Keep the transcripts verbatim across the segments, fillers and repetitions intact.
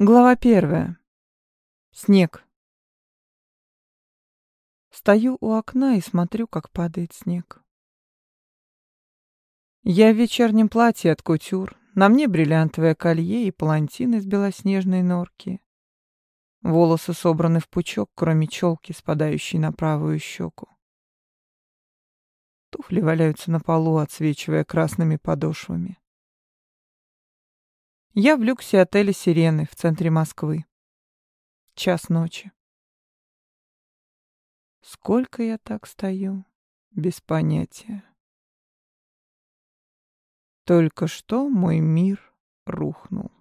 Глава первая. Снег. Стою у окна и смотрю, как падает снег. Я в вечернем платье от кутюр, на мне бриллиантовое колье и палантин из белоснежной норки. Волосы собраны в пучок, кроме челки, спадающей на правую щеку. Туфли валяются на полу, отсвечивая красными подошвами. Я в люксе отеля «Сирены» в центре Москвы. Час ночи. Сколько я так стою? Без понятия. Только что мой мир рухнул.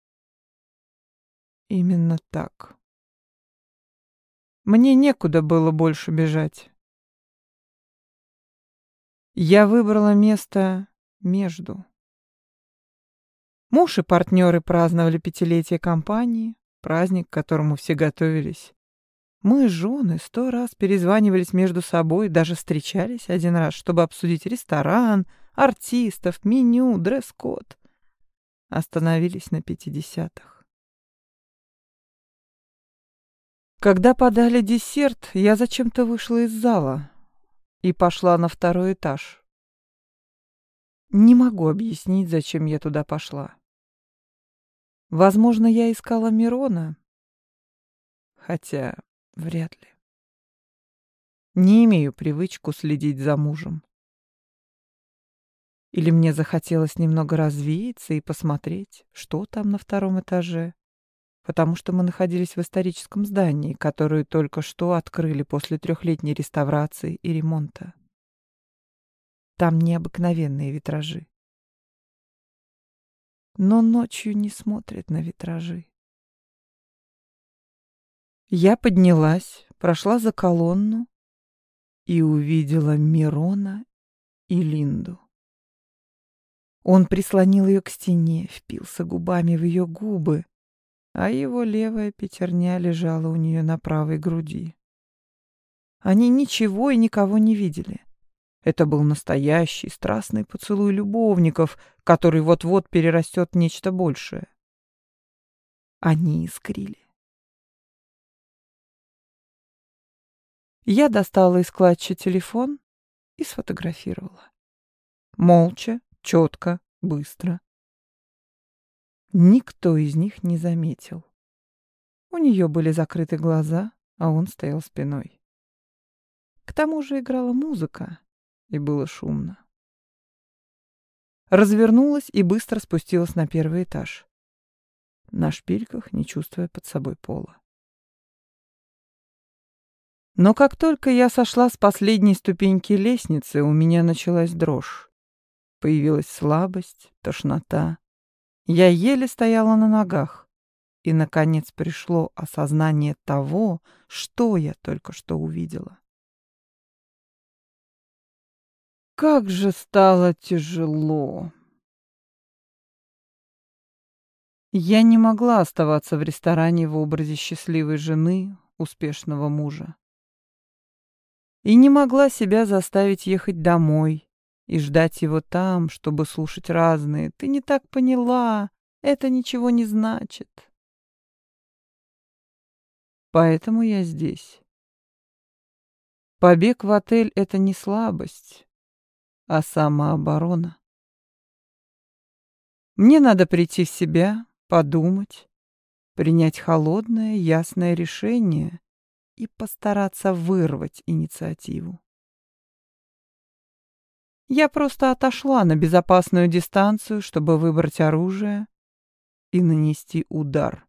Именно так. Мне некуда было больше бежать. Я выбрала место между. Муж и партнеры праздновали пятилетие компании, праздник, к которому все готовились. Мы, жены, сто раз перезванивались между собой, даже встречались один раз, чтобы обсудить ресторан, артистов, меню, дресс-код. Остановились на пятидесятых. Когда подали десерт, я зачем-то вышла из зала и пошла на второй этаж. Не могу объяснить, зачем я туда пошла. Возможно, я искала Мирона, хотя вряд ли. Не имею привычку следить за мужем. Или мне захотелось немного развеяться и посмотреть, что там на втором этаже, потому что мы находились в историческом здании, которое только что открыли после трехлетней реставрации и ремонта. Там необыкновенные витражи. Но ночью не смотрят на витражи. Я поднялась, прошла за колонну и увидела Мирона и Линду. Он прислонил ее к стене, впился губами в ее губы, а его левая пятерня лежала у нее на правой груди. Они ничего и никого не видели. Это был настоящий страстный поцелуй любовников, который вот-вот перерастет в нечто большее. Они искрили. Я достала из клатча телефон и сфотографировала. Молча, четко, быстро. Никто из них не заметил. У нее были закрыты глаза, а он стоял спиной. К тому же играла музыка, и было шумно. Развернулась и быстро спустилась на первый этаж. На шпильках, не чувствуя под собой пола. Но как только я сошла с последней ступеньки лестницы, у меня началась дрожь. Появилась слабость, тошнота. Я еле стояла на ногах. И, наконец, пришло осознание того, что я только что увидела. Как же стало тяжело. Я не могла оставаться в ресторане в образе счастливой жены, успешного мужа. И не могла себя заставить ехать домой и ждать его там, чтобы слушать разные «ты не так поняла, это ничего не значит». Поэтому я здесь. Побег в отель — это не слабость, а самооборона. Мне надо прийти в себя, подумать, принять холодное, ясное решение и постараться вырвать инициативу. Я просто отошла на безопасную дистанцию, чтобы выбрать оружие и нанести удар.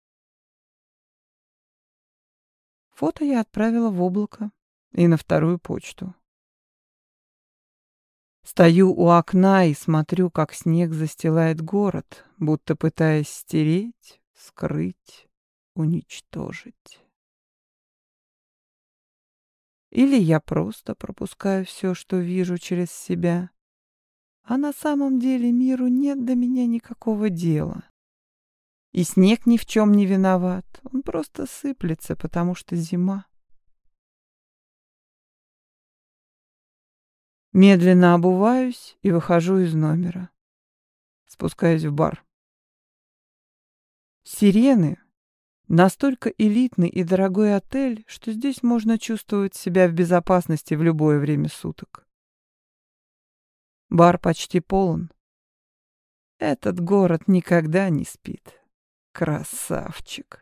Фото я отправила в облако и на вторую почту. Стою у окна и смотрю, как снег застилает город, будто пытаясь стереть, скрыть, уничтожить. Или я просто пропускаю все, что вижу, через себя, а на самом деле миру нет до меня никакого дела. И снег ни в чем не виноват, он просто сыплется, потому что зима. Медленно обуваюсь и выхожу из номера. Спускаюсь в бар. Сирены — настолько элитный и дорогой отель, что здесь можно чувствовать себя в безопасности в любое время суток. Бар почти полон. Этот город никогда не спит. Красавчик.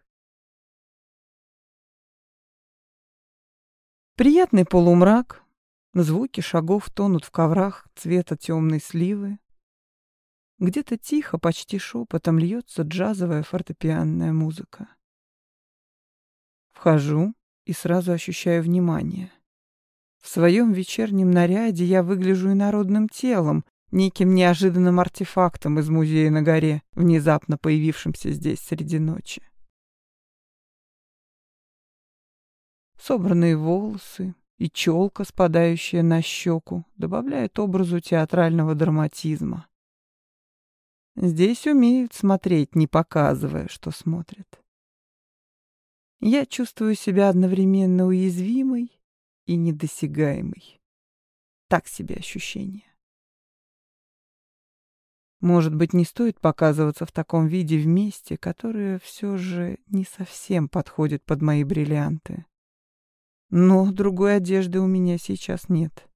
Приятный полумрак, звуки шагов тонут в коврах цвета темной сливы. Где-то тихо, почти шепотом льется джазовая фортепианная музыка. Вхожу и сразу ощущаю внимание. В своем вечернем наряде я выгляжу инородным телом, неким неожиданным артефактом из музея на горе, внезапно появившимся здесь среди ночи. Собранные волосы и челка, спадающая на щеку, добавляют образу театрального драматизма. Здесь умеют смотреть, не показывая, что смотрят. Я чувствую себя одновременно уязвимой и недосягаемой. Так себе ощущение. Может быть, не стоит показываться в таком виде в месте, которое все же не совсем подходит под мои бриллианты. Но другой одежды у меня сейчас нет.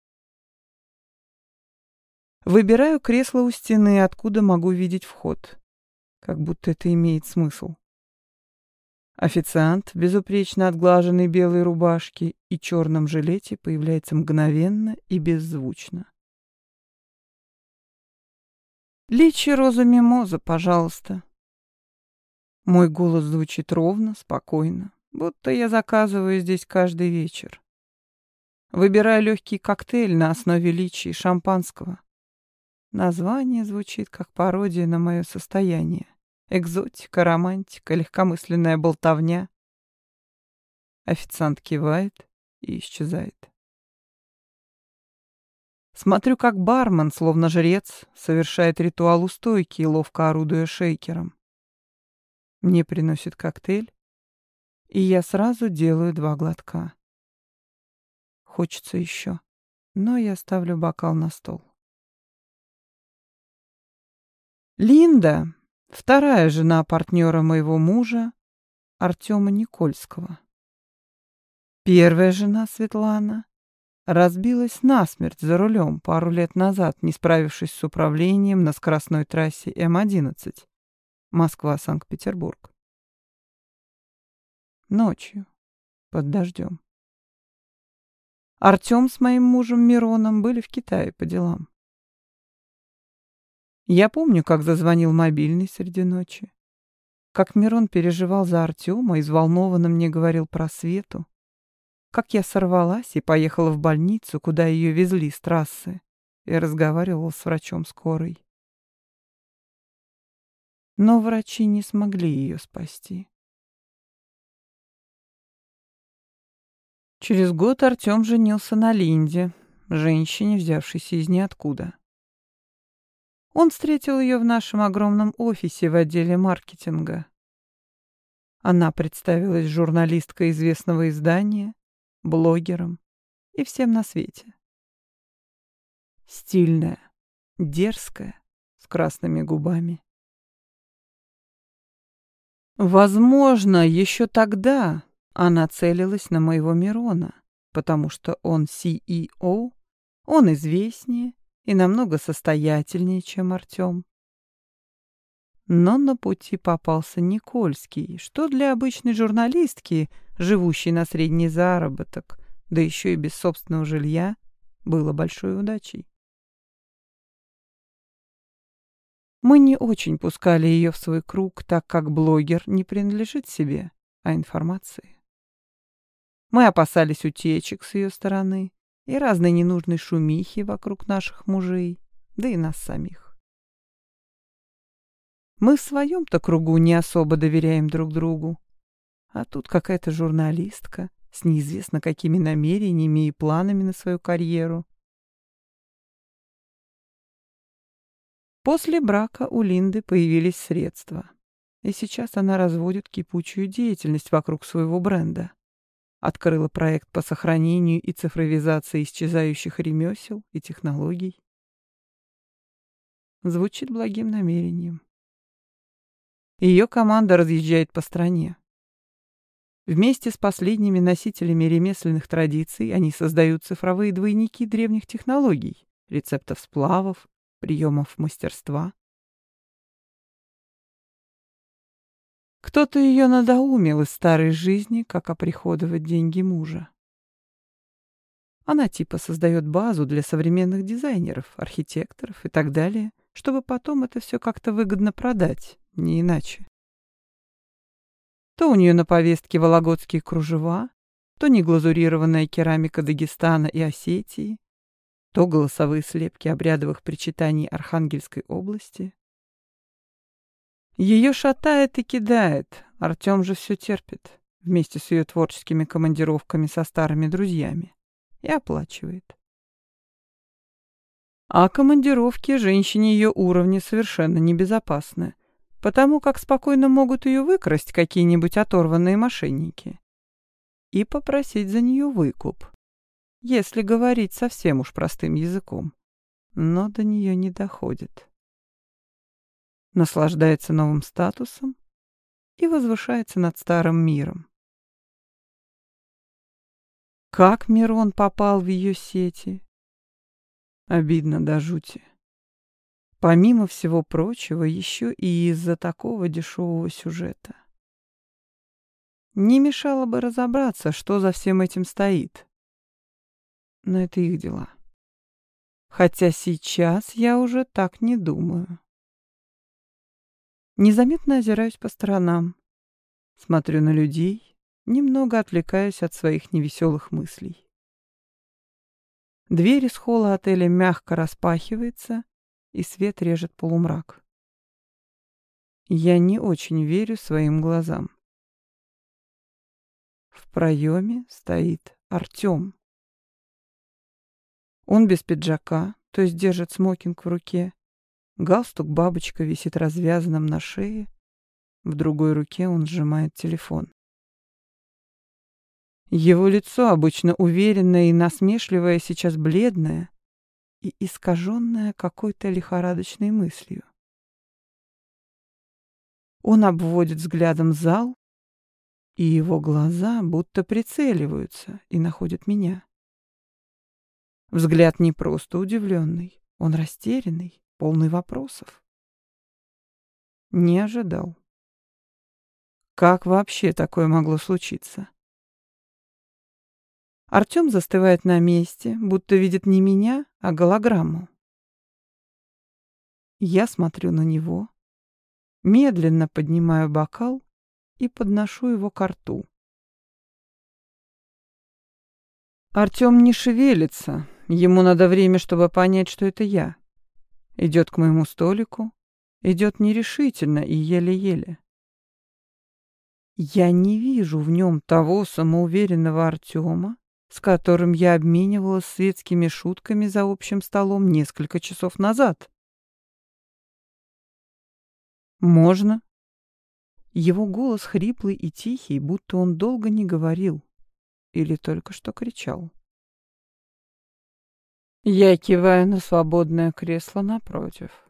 Выбираю кресло у стены, откуда могу видеть вход. Как будто это имеет смысл. Официант в безупречно отглаженной белой рубашке и черном жилете появляется мгновенно и беззвучно. «Личи роза мимоза, пожалуйста». Мой голос звучит ровно, спокойно, будто я заказываю здесь каждый вечер. Выбираю легкий коктейль на основе личи и шампанского. Название звучит как пародия на мое состояние. Экзотика, романтика, легкомысленная болтовня. Официант кивает и исчезает. Смотрю, как бармен, словно жрец, совершает ритуал у стойки, ловко орудуя шейкером. Мне приносит коктейль, и я сразу делаю два глотка. Хочется еще, но я ставлю бокал на стол. Линда — вторая жена партнера моего мужа, Артема Никольского. Первая жена, Светлана, разбилась насмерть за рулем пару лет назад, не справившись с управлением на скоростной трассе эм одиннадцать Москва-Санкт-Петербург. Ночью, под дождем. Артем с моим мужем Мироном были в Китае по делам. Я помню, как зазвонил мобильный среди ночи, как Мирон переживал за Артема и взволнованно мне говорил про Свету, как я сорвалась и поехала в больницу, куда ее везли с трассы, и разговаривала с врачом скорой. Но врачи не смогли ее спасти. Через год Артем женился на Линде, женщине, взявшейся из ниоткуда. Он встретил ее в нашем огромном офисе в отделе маркетинга. Она представилась журналисткой известного издания, блогером и всем на свете. Стильная, дерзкая, с красными губами. Возможно, еще тогда она целилась на моего Мирона, потому что он си и о, он известнее и намного состоятельнее, чем Артем. Но на пути попался Никольский, что для обычной журналистки, живущей на средний заработок, да еще и без собственного жилья, было большой удачей. Мы не очень пускали ее в свой круг, так как блогер не принадлежит себе, а информации. Мы опасались утечек с ее стороны и разной ненужной шумихи вокруг наших мужей, да и нас самих. Мы в своем-то кругу не особо доверяем друг другу, а тут какая-то журналистка с неизвестно какими намерениями и планами на свою карьеру. После брака у Линды появились средства, и сейчас она разводит кипучую деятельность вокруг своего бренда. Открыла проект по сохранению и цифровизации исчезающих ремесел и технологий. Звучит благим намерением. Ее команда разъезжает по стране. Вместе с последними носителями ремесленных традиций они создают цифровые двойники древних технологий, рецептов сплавов, приемов мастерства. Кто-то ее надоумил из старой жизни, как оприходовать деньги мужа. Она типа создает базу для современных дизайнеров, архитекторов и так далее, чтобы потом это все как-то выгодно продать, не иначе. То у нее на повестке вологодские кружева, то неглазурированная керамика Дагестана и Осетии, то голосовые слепки обрядовых причитаний Архангельской области. Ее шатает и кидает, Артем же все терпит, вместе с ее творческими командировками со старыми друзьями, и оплачивает. А командировки женщине ее уровня совершенно небезопасны, потому как спокойно могут ее выкрасть какие-нибудь оторванные мошенники и попросить за нее выкуп, если говорить совсем уж простым языком, но до нее не доходит. Наслаждается новым статусом и возвышается над старым миром. Как Мирон попал в ее сети? Обидно до жути. Помимо всего прочего, еще и из-за такого дешевого сюжета. Не мешало бы разобраться, что за всем этим стоит. Но это их дела. Хотя сейчас я уже так не думаю. Незаметно озираюсь по сторонам. Смотрю на людей, немного отвлекаюсь от своих невеселых мыслей. Дверь из холла отеля мягко распахивается, и свет режет полумрак. Я не очень верю своим глазам. В проеме стоит Артем. Он без пиджака, то есть держит смокинг в руке. Галстук-бабочка висит развязанным на шее. В другой руке он сжимает телефон. Его лицо, обычно уверенное и насмешливое, сейчас бледное и искаженное какой-то лихорадочной мыслью. Он обводит взглядом зал, и его глаза будто прицеливаются и находят меня. Взгляд не просто удивленный, он растерянный, полный вопросов. Не ожидал. Как вообще такое могло случиться? Артем застывает на месте, будто видит не меня, а голограмму. Я смотрю на него, медленно поднимаю бокал и подношу его ко рту. Артем не шевелится, ему надо время, чтобы понять, что это я. Идет к моему столику, идет нерешительно и еле-еле. Я не вижу в нем того самоуверенного Артема, с которым я обменивалась светскими шутками за общим столом несколько часов назад. «Можно?» Его голос хриплый и тихий, будто он долго не говорил или только что кричал. Я киваю на свободное кресло напротив.